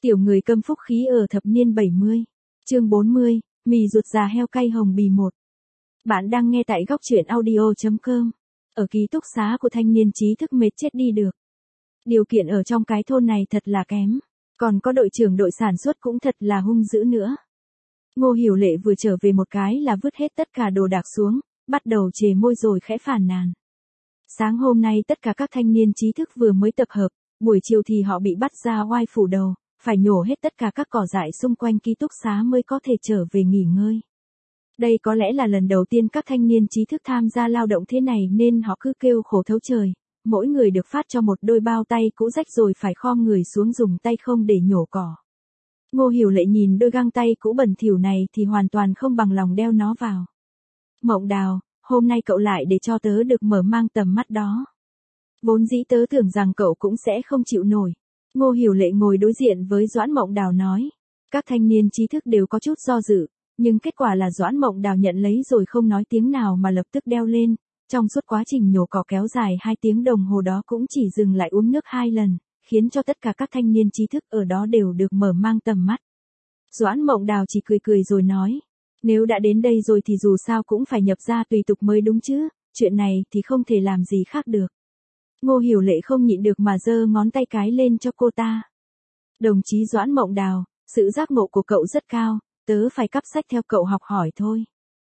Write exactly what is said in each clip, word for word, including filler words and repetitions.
Tiểu người câm phúc khí ở thập niên bảy mươi. Chương bốn mươi, mì ruột già heo cay hồng bì một. Bạn đang nghe tại góc truyện audio chấm com. Ở ký túc xá của thanh niên trí thức mệt chết đi được. Điều kiện ở trong cái thôn này thật là kém. Còn có đội trưởng đội sản xuất cũng thật là hung dữ nữa. Ngô Hiểu Lệ vừa trở về một cái là vứt hết tất cả đồ đạc xuống, bắt đầu chề môi rồi khẽ phàn nàn. Sáng hôm nay tất cả các thanh niên trí thức vừa mới tập hợp, buổi chiều thì họ bị bắt ra oai phủ đầu, phải nhổ hết tất cả các cỏ dại xung quanh ký túc xá mới có thể trở về nghỉ ngơi. Đây có lẽ là lần đầu tiên các thanh niên trí thức tham gia lao động thế này nên họ cứ kêu khổ thấu trời, mỗi người được phát cho một đôi bao tay cũ rách rồi phải khom người xuống dùng tay không để nhổ cỏ. Ngô Hiểu Lệ nhìn đôi găng tay cũ bẩn thỉu này thì hoàn toàn không bằng lòng đeo nó vào. Mộng Đào, hôm nay cậu lại để cho tớ được mở mang tầm mắt đó. Vốn dĩ tớ tưởng rằng cậu cũng sẽ không chịu nổi. Ngô Hiểu Lệ ngồi đối diện với Doãn Mộng Đào nói. Các thanh niên trí thức đều có chút do dự, nhưng kết quả là Doãn Mộng Đào nhận lấy rồi không nói tiếng nào mà lập tức đeo lên. Trong suốt quá trình nhổ cỏ kéo dài hai tiếng đồng hồ đó cũng chỉ dừng lại uống nước hai lần, khiến cho tất cả các thanh niên trí thức ở đó đều được mở mang tầm mắt. Doãn Mộng Đào chỉ cười cười rồi nói. Nếu đã đến đây rồi thì dù sao cũng phải nhập gia tùy tục mới đúng chứ, chuyện này thì không thể làm gì khác được. Ngô Hiểu Lệ không nhịn được mà giơ ngón tay cái lên cho cô ta. Đồng chí Doãn Mộng Đào, sự giác ngộ của cậu rất cao, tớ phải cắp sách theo cậu học hỏi thôi.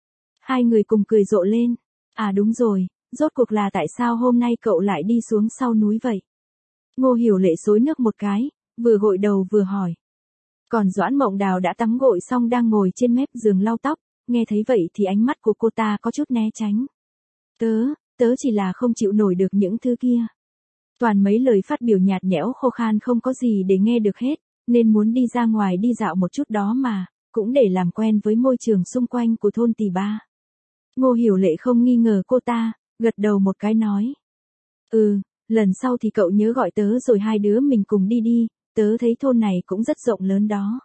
Hai người cùng cười rộ lên. À đúng rồi, rốt cuộc là tại sao hôm nay cậu lại đi xuống sau núi vậy? Ngô Hiểu Lệ xối nước một cái, vừa gội đầu vừa hỏi. Còn Doãn Mộng Đào đã tắm gội xong đang ngồi trên mép giường lau tóc, nghe thấy vậy thì ánh mắt của cô ta có chút né tránh. Tớ, tớ chỉ là không chịu nổi được những thứ kia. Toàn mấy lời phát biểu nhạt nhẽo khô khan không có gì để nghe được hết, nên muốn đi ra ngoài đi dạo một chút đó mà, cũng để làm quen với môi trường xung quanh của thôn Tỳ Ba. Ngô Hiểu Lệ không nghi ngờ cô ta, gật đầu một cái nói. Ừ, lần sau thì cậu nhớ gọi tớ rồi hai đứa mình cùng đi đi, tớ thấy thôn này cũng rất rộng lớn đó.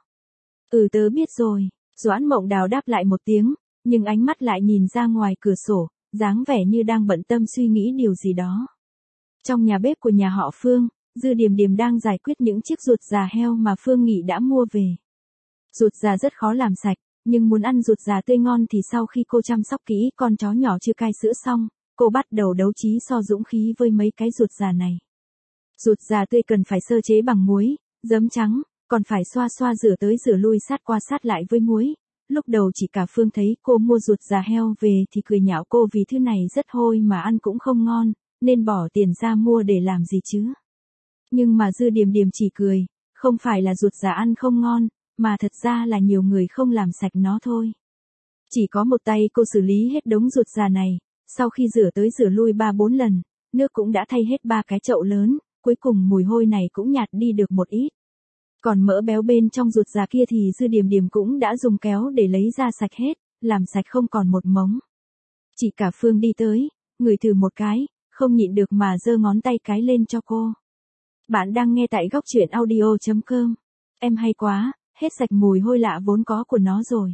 Ừ tớ biết rồi, Doãn Mộng Đào đáp lại một tiếng, nhưng ánh mắt lại nhìn ra ngoài cửa sổ, dáng vẻ như đang bận tâm suy nghĩ điều gì đó. Trong nhà bếp của nhà họ Phương, Dư Điềm Điềm đang giải quyết những chiếc ruột già heo mà Phương Nghị đã mua về. Ruột già rất khó làm sạch, nhưng muốn ăn ruột già tươi ngon thì sau khi cô chăm sóc kỹ con chó nhỏ chưa cai sữa xong, cô bắt đầu đấu trí so dũng khí với mấy cái ruột già này. Ruột già tươi cần phải sơ chế bằng muối, giấm trắng, còn phải xoa xoa rửa tới rửa lui sát qua sát lại với muối. Lúc đầu chỉ cả Phương thấy cô mua ruột già heo về thì cười nhạo cô vì thứ này rất hôi mà ăn cũng không ngon, nên bỏ tiền ra mua để làm gì chứ. Nhưng mà Dư Điềm Điềm chỉ cười, không phải là ruột già ăn không ngon, mà thật ra là nhiều người không làm sạch nó thôi. Chỉ có một tay cô xử lý hết đống ruột già này, sau khi rửa tới rửa lui ba bốn lần, nước cũng đã thay hết ba cái chậu lớn, cuối cùng mùi hôi này cũng nhạt đi được một ít. Còn mỡ béo bên trong ruột già kia thì Dư Điềm Điềm cũng đã dùng kéo để lấy ra sạch hết, làm sạch không còn một mống. Chị cả Phương đi tới, ngửi thử một cái, không nhịn được mà giơ ngón tay cái lên cho cô. Bạn đang nghe tại góc truyện audio chấm com. Em hay quá, hết sạch mùi hôi lạ vốn có của nó rồi.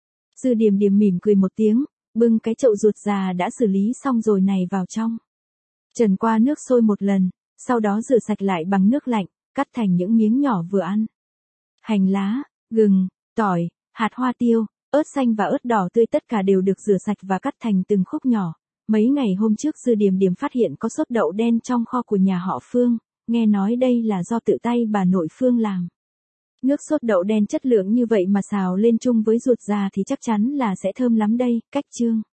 Dư Điềm Điềm mỉm cười một tiếng, bưng cái chậu ruột già đã xử lý xong rồi này vào trong. Trần qua nước sôi một lần, sau đó rửa sạch lại bằng nước lạnh, cắt thành những miếng nhỏ vừa ăn. Hành lá, gừng, tỏi, hạt hoa tiêu, ớt xanh và ớt đỏ tươi tất cả đều được rửa sạch và cắt thành từng khúc nhỏ. Mấy ngày hôm trước Dư Điềm Điềm phát hiện có sốt đậu đen trong kho của nhà họ Phương, nghe nói đây là do tự tay bà nội Phương làm. Nước sốt đậu đen chất lượng như vậy mà xào lên chung với ruột già thì chắc chắn là sẽ thơm lắm đây, cách chương.